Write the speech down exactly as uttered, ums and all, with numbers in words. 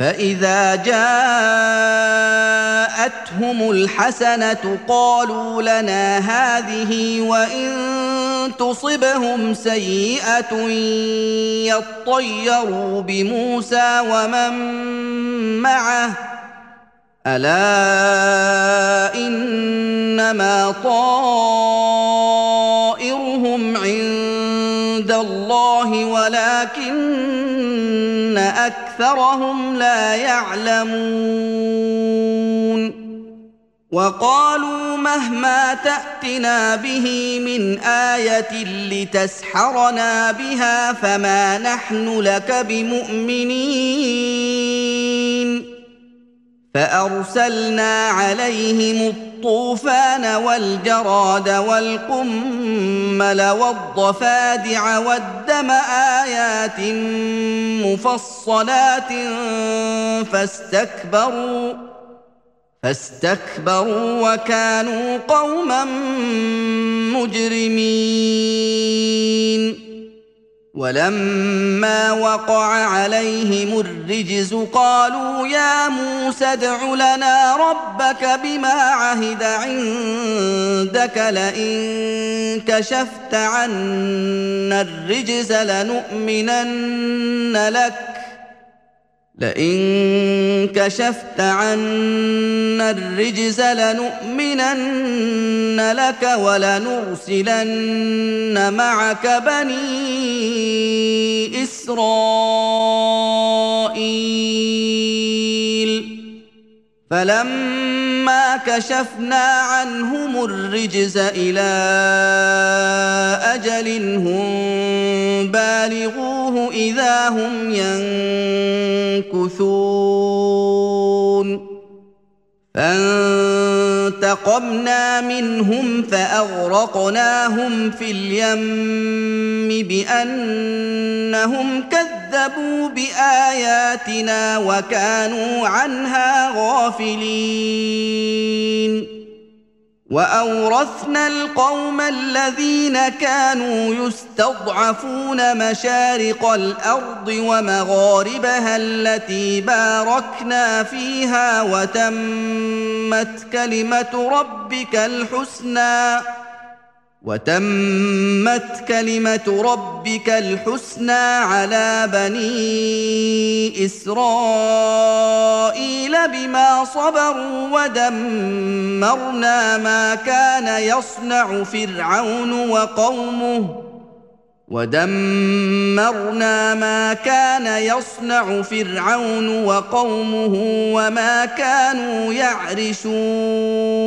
فإذا جاءتهم الحسنة قالوا لنا هذه وإن تصبهم سيئة يطيروا بموسى ومن معه ألا إنما طائرهم عند الله ولكن أكثرهم لا يعلمون وقالوا مهما تأتنا به من آية لتسحرنا بها فما نحن لك بمؤمنين فأرسلنا عليهم الطوفان والجراد والقمل والضفادع والدم آيات مفصلات فاستكبروا فاستكبروا وكانوا قوما مجرمين ولما وقع عليهم الرجز قالوا يا موسى ادع لنا ربك بما عهد عندك لئن كشفت عنا الرجز لنؤمنن لك لئن كشفت عنا الرجز لنؤمنن لك ولنرسلن معك بني إسرائيل فلما كشفنا عنهم الرجز إلى أجل هم بالغوه إذا هم ينكثون فانتقمنا منهم فأغرقناهم في اليم بأنهم كذبوا بآياتنا وكانوا عنها غافلين وأورثنا القوم الذين كانوا يستضعفون مشارق الأرض ومغاربها التي باركنا فيها وتمت كلمة ربك الحسنى وتمت كلمة ربك الحسنى على بني إسرائيل بما صبروا ودمرنا ما كان يصنع فرعون وقومه ودمرنا ما كان يصنع فرعون وقومه وما كانوا يعرشون